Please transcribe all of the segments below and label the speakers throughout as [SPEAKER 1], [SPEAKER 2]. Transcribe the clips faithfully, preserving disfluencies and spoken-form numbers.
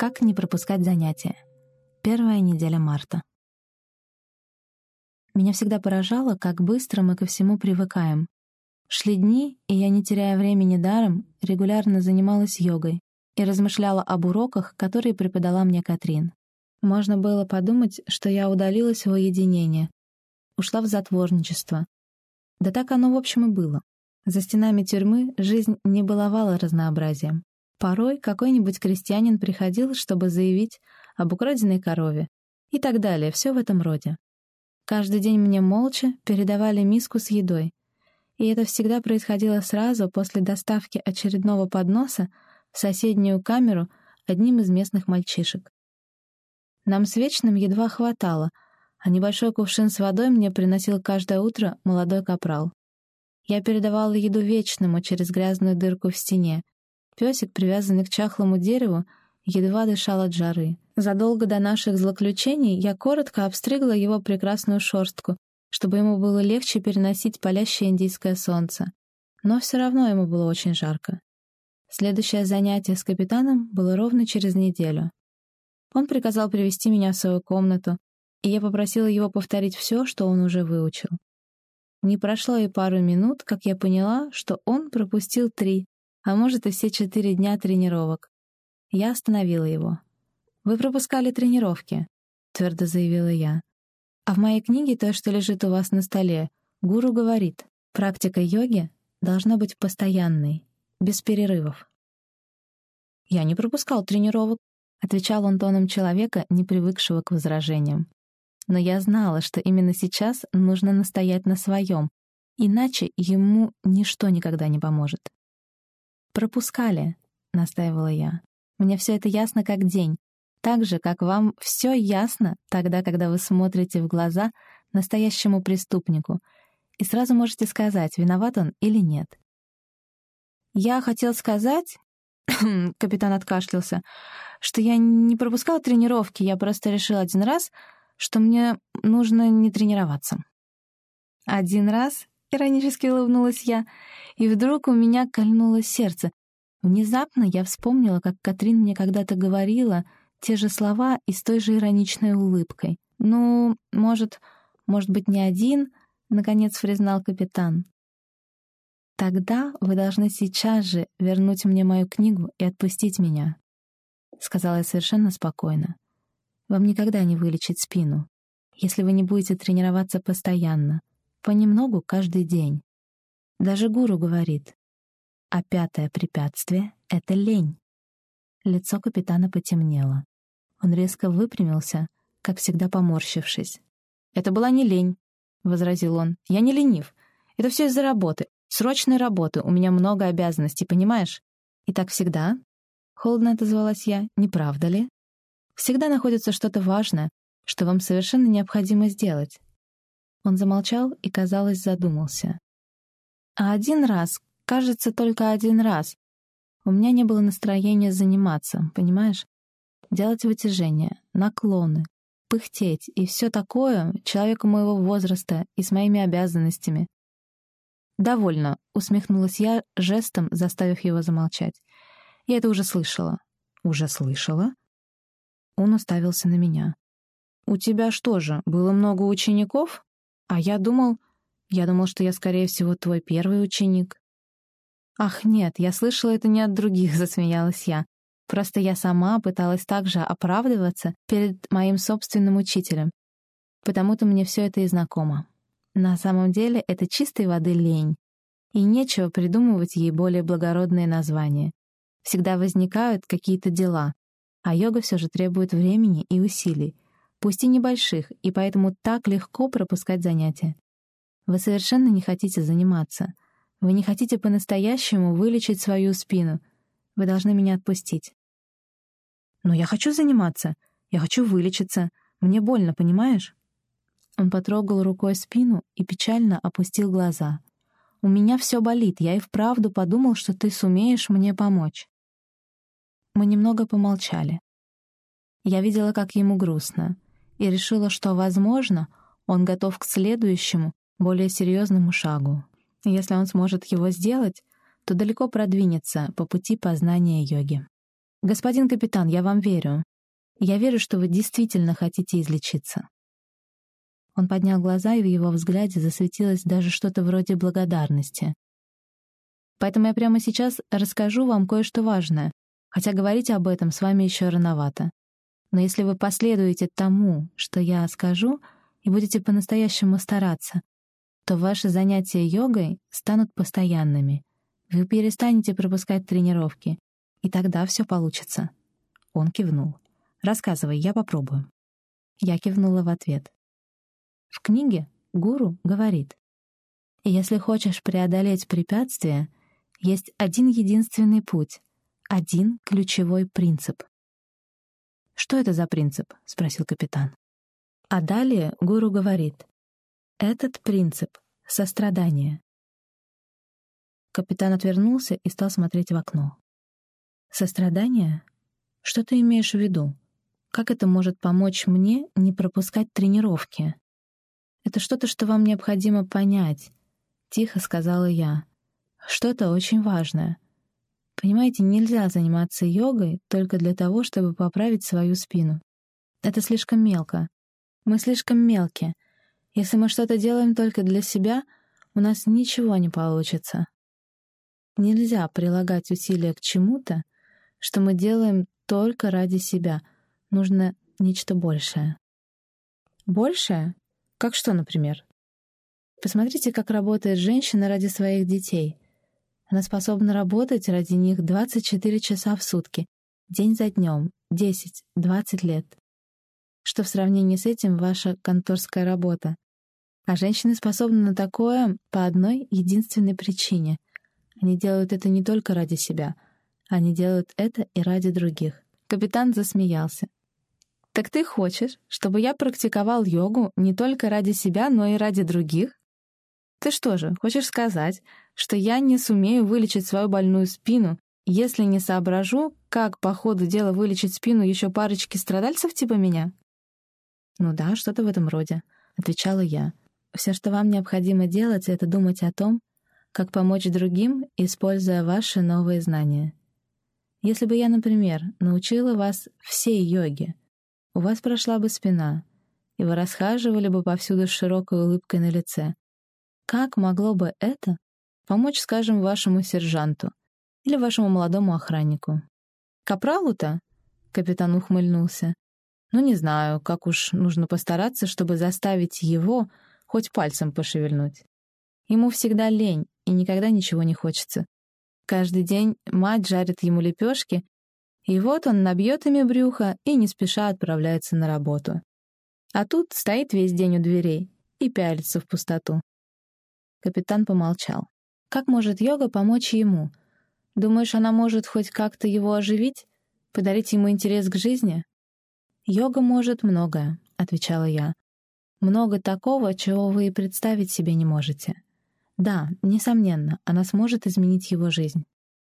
[SPEAKER 1] Как не пропускать занятия? Первая неделя марта. Меня всегда поражало, как быстро мы ко всему привыкаем. Шли дни, и я, не теряя времени даром, регулярно занималась йогой и размышляла об уроках, которые преподала мне Катрин. Можно было подумать, что я удалилась в уединение, ушла в затворничество. Да так оно в общем и было. За стенами тюрьмы жизнь не баловала разнообразием. Порой какой-нибудь крестьянин приходил, чтобы заявить об украденной корове и так далее, все в этом роде. Каждый день мне молча передавали миску с едой, и это всегда происходило сразу после доставки очередного подноса в соседнюю камеру одним из местных мальчишек. Нам с Вечным едва хватало, а небольшой кувшин с водой мне приносил каждое утро молодой капрал. Я передавала еду Вечному через грязную дырку в стене. Песик, привязанный к чахлому дереву, едва дышал от жары. Задолго до наших злоключений я коротко обстригла его прекрасную шерстку, чтобы ему было легче переносить палящее индийское солнце. Но все равно ему было очень жарко. Следующее занятие с капитаном было ровно через неделю. Он приказал привести меня в свою комнату, и я попросила его повторить все, что он уже выучил. Не прошло и пару минут, как я поняла, что он пропустил три, а может и все четыре дня тренировок. Я остановила его. «Вы пропускали тренировки», — твердо заявила я. «А в моей книге, той, что лежит у вас на столе, гуру говорит, практика йоги должна быть постоянной, без перерывов». «Я не пропускал тренировок», — отвечал он тоном человека, не привыкшего к возражениям. Но я знала, что именно сейчас нужно настоять на своем, иначе ему ничто никогда не поможет. «Пропускали», — настаивала я. «Мне все это ясно как день, так же, как вам все ясно тогда, когда вы смотрите в глаза настоящему преступнику и сразу можете сказать, виноват он или нет». «Я хотел сказать...» — капитан откашлялся, «что я не пропускал тренировки, я просто решил один раз, что мне нужно не тренироваться». «Один раз?» — иронически улыбнулась я, и вдруг у меня кольнуло сердце. Внезапно я вспомнила, как Катрин мне когда-то говорила те же слова и с той же ироничной улыбкой. «Ну, может, может быть, не один?» — наконец признал капитан. «Тогда вы должны сейчас же вернуть мне мою книгу и отпустить меня», — сказала я совершенно спокойно. «Вам никогда не вылечить спину, если вы не будете тренироваться постоянно, понемногу каждый день. Даже гуру говорит, а пятое препятствие — это лень». Лицо капитана потемнело. Он резко выпрямился, как всегда поморщившись. «Это была не лень», — возразил он. «Я не ленив. Это все из-за работы. Срочной работы. У меня много обязанностей, понимаешь? И так всегда?» Холодно отозвалась я. «Не правда ли? Всегда находится что-то важное, что вам совершенно необходимо сделать». Он замолчал и, казалось, задумался. «А один раз, кажется, только один раз, у меня не было настроения заниматься, понимаешь? Делать вытяжения, наклоны, пыхтеть и все такое человеку моего возраста и с моими обязанностями». «Довольно», — усмехнулась я, жестом заставив его замолчать. «Я это уже слышала». «Уже слышала?» Он уставился на меня. «У тебя что же, было много учеников? А я думал... Я думал, что я, скорее всего, твой первый ученик». «Ах, нет, я слышала это не от других», — засмеялась я. «Просто я сама пыталась также оправдываться перед моим собственным учителем. Потому-то мне все это и знакомо. На самом деле это чистой воды лень, и нечего придумывать ей более благородные названия. Всегда возникают какие-то дела, а йога все же требует времени и усилий, пусть и небольших, и поэтому так легко пропускать занятия. Вы совершенно не хотите заниматься. Вы не хотите по-настоящему вылечить свою спину. Вы должны меня отпустить». «Но я хочу заниматься. Я хочу вылечиться. Мне больно, понимаешь?» Он потрогал рукой спину и печально опустил глаза. «У меня все болит. Я и вправду подумал, что ты сумеешь мне помочь». Мы немного помолчали. Я видела, как ему грустно, и решила, что, возможно, он готов к следующему, более серьезному шагу. Если он сможет его сделать, то далеко продвинется по пути познания йоги. «Господин капитан, я вам верю. Я верю, что вы действительно хотите излечиться». Он поднял глаза, и в его взгляде засветилось даже что-то вроде благодарности. «Поэтому я прямо сейчас расскажу вам кое-что важное, хотя говорить об этом с вами еще рановато. Но если вы последуете тому, что я скажу, и будете по-настоящему стараться, то ваши занятия йогой станут постоянными. Вы перестанете пропускать тренировки, и тогда все получится». Он кивнул. «Рассказывай, я попробую». Я кивнула в ответ. В книге гуру говорит: «Если хочешь преодолеть препятствия, есть один единственный путь, один ключевой принцип». «Что это за принцип?» — спросил капитан. А далее гуру говорит: «Этот принцип — сострадание». Капитан отвернулся и стал смотреть в окно. «Сострадание? Что ты имеешь в виду? Как это может помочь мне не пропускать тренировки?» «Это что-то, что вам необходимо понять», — тихо сказала я. «Что-то очень важное. Понимаете, нельзя заниматься йогой только для того, чтобы поправить свою спину. Это слишком мелко. Мы слишком мелкие. Если мы что-то делаем только для себя, у нас ничего не получится. Нельзя прилагать усилия к чему-то, что мы делаем только ради себя. Нужно нечто большее». «Большее? Как что, например?» Посмотрите, как работает женщина ради своих детей. Она способна работать ради них двадцать четыре часа в сутки, день за днем, десять-двадцать лет. Что в сравнении с этим ваша конторская работа? А женщины способны на такое по одной единственной причине. Они делают это не только ради себя, они делают это и ради других. Капитан засмеялся. «Так ты хочешь, чтобы я практиковал йогу не только ради себя, но и ради других? Ты что же, хочешь сказать, что я не сумею вылечить свою больную спину, если не соображу, как по ходу дела вылечить спину еще парочки страдальцев типа меня?» «Ну да, что-то в этом роде», — отвечала я. «Все, что вам необходимо делать, это думать о том, как помочь другим, используя ваши новые знания. Если бы я, например, научила вас всей йоге, у вас прошла бы спина, и вы расхаживали бы повсюду с широкой улыбкой на лице. Как могло бы это помочь, скажем, вашему сержанту или вашему молодому охраннику?» «Капралу-то?» — капитан ухмыльнулся. «Ну, не знаю, как уж нужно постараться, чтобы заставить его хоть пальцем пошевельнуть. Ему всегда лень, и никогда ничего не хочется. Каждый день мать жарит ему лепешки, и вот он набьет ими брюхо и не спеша отправляется на работу. А тут стоит весь день у дверей и пялится в пустоту». Капитан помолчал. «Как может йога помочь ему? Думаешь, она может хоть как-то его оживить? Подарить ему интерес к жизни?» «Йога может многое», — отвечала я. «Много такого, чего вы и представить себе не можете. Да, несомненно, она сможет изменить его жизнь».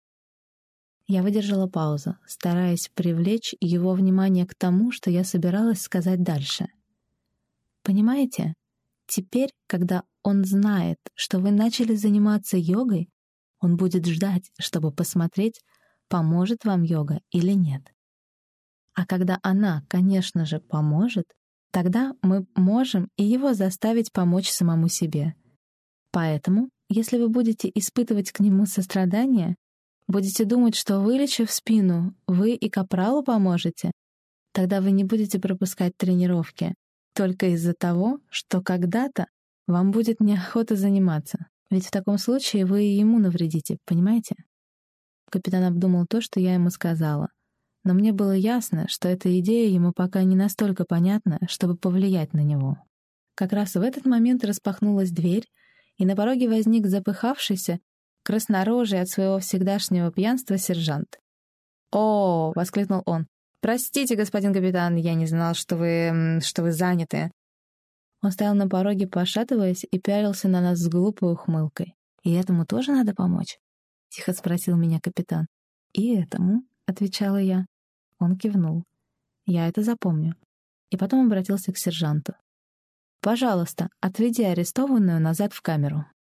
[SPEAKER 1] Я выдержала паузу, стараясь привлечь его внимание к тому, что я собиралась сказать дальше. «Понимаете, теперь, когда он знает, что вы начали заниматься йогой, он будет ждать, чтобы посмотреть, поможет вам йога или нет. А когда она, конечно же, поможет, тогда мы можем и его заставить помочь самому себе. Поэтому, если вы будете испытывать к нему сострадание, будете думать, что, вылечив спину, вы и капралу поможете, тогда вы не будете пропускать тренировки только из-за того, что когда-то вам будет неохота заниматься. Ведь в таком случае вы и ему навредите, понимаете?» Капитан обдумал то, что я ему сказала. Но мне было ясно, что эта идея ему пока не настолько понятна, чтобы повлиять на него. Как раз в этот момент распахнулась дверь, и на пороге возник запыхавшийся, краснорожий от своего всегдашнего пьянства сержант. «О!» — воскликнул он. «Простите, господин капитан, я не знал, что вы... что вы заняты». Он стоял на пороге, пошатываясь, и пялился на нас с глупой ухмылкой. «И этому тоже надо помочь?» — тихо спросил меня капитан. «И этому?» — отвечала я. Он кивнул. «Я это запомню». И потом обратился к сержанту. «Пожалуйста, отведи арестованную назад в камеру».